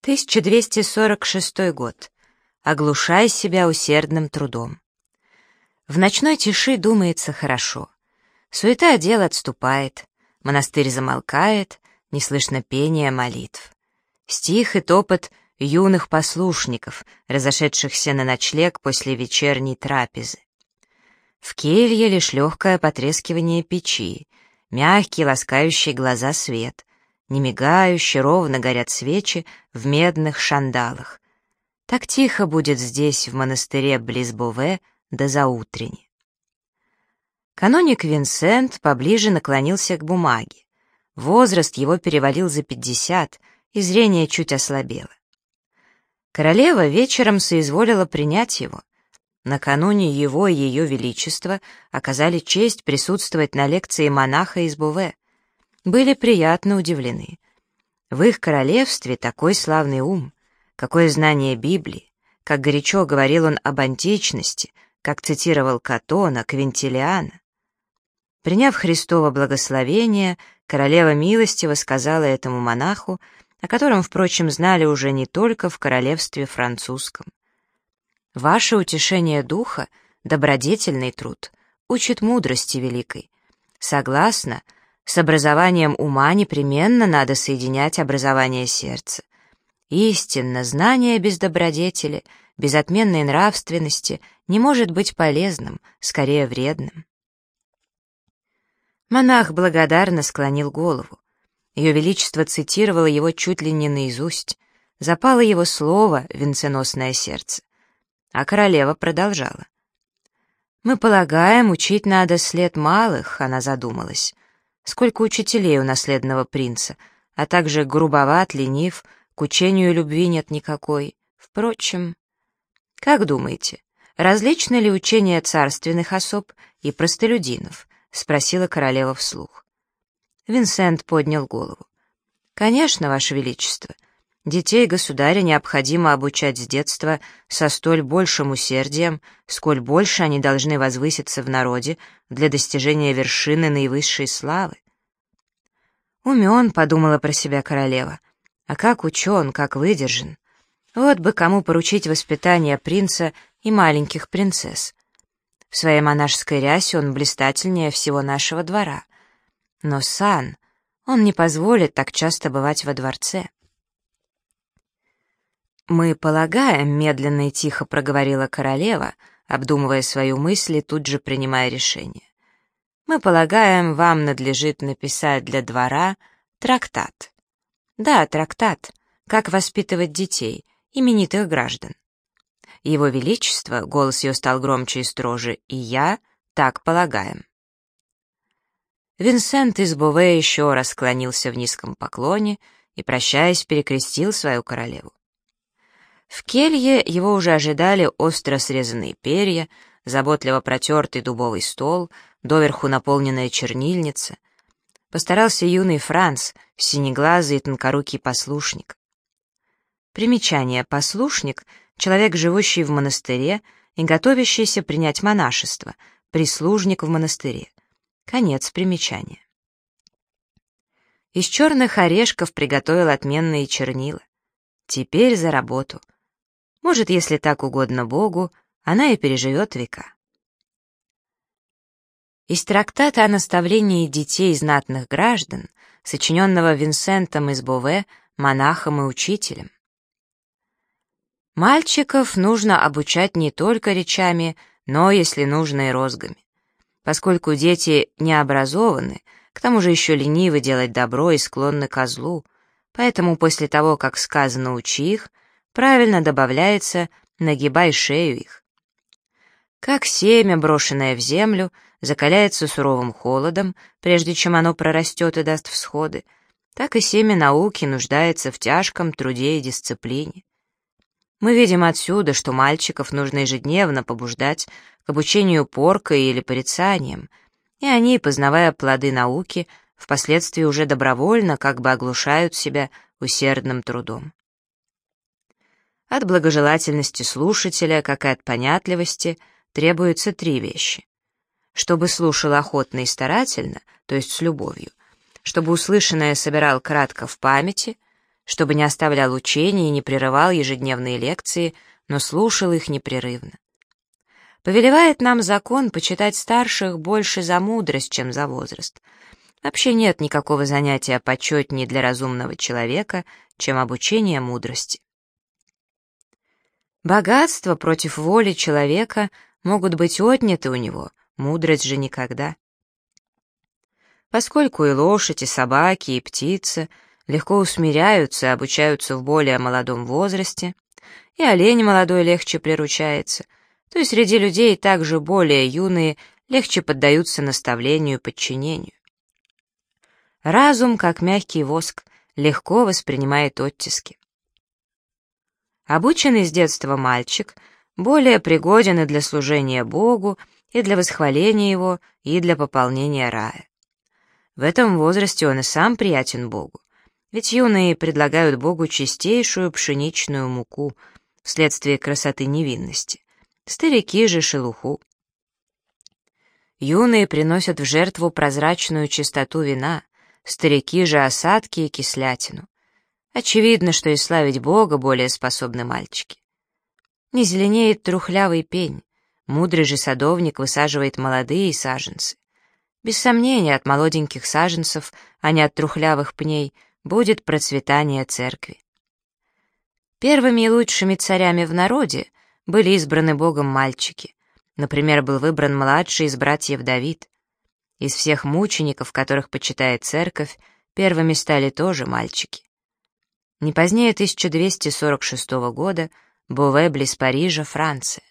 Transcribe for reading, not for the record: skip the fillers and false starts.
1246 год. Оглушай себя усердным трудом. В ночной тиши думается хорошо. Суета дел отступает, монастырь замолкает, не слышно пения молитв. Стих и топот юных послушников, разошедшихся на ночлег после вечерней трапезы. В келье лишь легкое потрескивание печи, мягкий, ласкающий глаза свет, не мигающий, ровно горят свечи в медных шандалах. Так тихо будет здесь, в монастыре близ Бове, до заутрени. Каноник Винсент поближе наклонился к бумаге. Возраст его перевалил за 50, и зрение чуть ослабело. Королева вечером соизволила принять его. Накануне его и ее величество оказали честь присутствовать на лекции монаха из Бове. Были приятно удивлены. В их королевстве такой славный ум, какое знание Библии, как горячо говорил он об античности, как цитировал Катона, Квинтилиана. Приняв Христово благословение, королева милостиво сказала этому монаху, о котором, впрочем, знали уже не только в королевстве французском. «Ваше утешение духа, добродетельный труд, учит мудрости великой. Согласно, с образованием ума непременно надо соединять образование сердца. Истинно, знание без добродетели, без отменной нравственности не может быть полезным, скорее вредным». Монах благодарно склонил голову. Ее Величество цитировало его чуть ли не наизусть. Запало его слово «венценосное сердце». А королева продолжала. «Мы полагаем, учить надо след малых», — она задумалась. «Сколько учителей у наследного принца, а также грубоват, ленив, к учению любви нет никакой. Впрочем, как думаете, различны ли учения царственных особ и простолюдинов?» — спросила королева вслух. Винсент поднял голову. «Конечно, Ваше Величество. Детей государя необходимо обучать с детства со столь большим усердием, сколь больше они должны возвыситься в народе для достижения вершины наивысшей славы». «Умен», — подумала про себя королева, — «а как учен, как выдержан. Вот бы кому поручить воспитание принца и маленьких принцесс. В своей монашеской рясе он блистательнее всего нашего двора. Но сан, он не позволит так часто бывать во дворце». «Мы полагаем», — медленно и тихо проговорила королева, обдумывая свою мысль и тут же принимая решение. «Мы полагаем, вам надлежит написать для двора трактат». «Да, трактат. Как воспитывать детей, именитых граждан». Его Величество, голос ее стал громче и строже, и я так полагаем. Винсент из Бове еще раз склонился в низком поклоне и, прощаясь, перекрестил свою королеву. В келье его уже ожидали остро срезанные перья, заботливо протертый дубовый стол, доверху наполненная чернильница. Постарался юный Франц, синеглазый и тонкорукий послушник. Примечание: послушник — человек, живущий в монастыре и готовящийся принять монашество, прислужник в монастыре. Конец примечания. Из черных орешков приготовил отменные чернила. Теперь за работу. Может, если так угодно Богу, она и переживет века. Из трактата о наставлении детей знатных граждан, сочиненного Винсентом из Бове, монахом и учителем. Мальчиков нужно обучать не только речами, но, если нужно, и розгами. Поскольку дети не образованы, к тому же еще ленивы делать добро и склонны ко злу, поэтому после того, как сказано «учи их», правильно добавляется «нагибай шею их». Как семя, брошенное в землю, закаляется суровым холодом, прежде чем оно прорастет и даст всходы, так и семя науки нуждается в тяжком труде и дисциплине. Мы видим отсюда, что мальчиков нужно ежедневно побуждать к обучению поркой или порицанием, и они, познавая плоды науки, впоследствии уже добровольно как бы оглушают себя усердным трудом. От благожелательности слушателя, как и от понятливости, требуются 3 вещи. Чтобы слушал охотно и старательно, то есть с любовью, чтобы услышанное собирал кратко в памяти, чтобы не оставлял учений и не прерывал ежедневные лекции, но слушал их непрерывно. Повелевает нам закон почитать старших больше за мудрость, чем за возраст. Вообще нет никакого занятия почетнее для разумного человека, чем обучение мудрости. Богатства против воли человека могут быть отняты у него, мудрость же никогда. Поскольку и лошадь, и собаки, и птицы легко усмиряются и обучаются в более молодом возрасте, и олень молодой легче приручается, то и среди людей также более юные легче поддаются наставлению и подчинению. Разум, как мягкий воск, легко воспринимает оттиски. Обученный с детства мальчик более пригоден и для служения Богу, и для восхваления Его, и для пополнения рая. В этом возрасте он и сам приятен Богу, ведь юные предлагают Богу чистейшую пшеничную муку вследствие красоты невинности, старики же шелуху. Юные приносят в жертву прозрачную чистоту вина, старики же осадки и кислятину. Очевидно, что и славить Бога более способны мальчики. Не зеленеет трухлявый пень, мудрый же садовник высаживает молодые саженцы. Без сомнения, от молоденьких саженцев, а не от трухлявых пней, будет процветание церкви. Первыми и лучшими царями в народе были избраны Богом мальчики. Например, был выбран младший из братьев Давид. Из всех мучеников, которых почитает церковь, первыми стали тоже мальчики. Не позднее 1246 года Бове близ Парижа, Франция.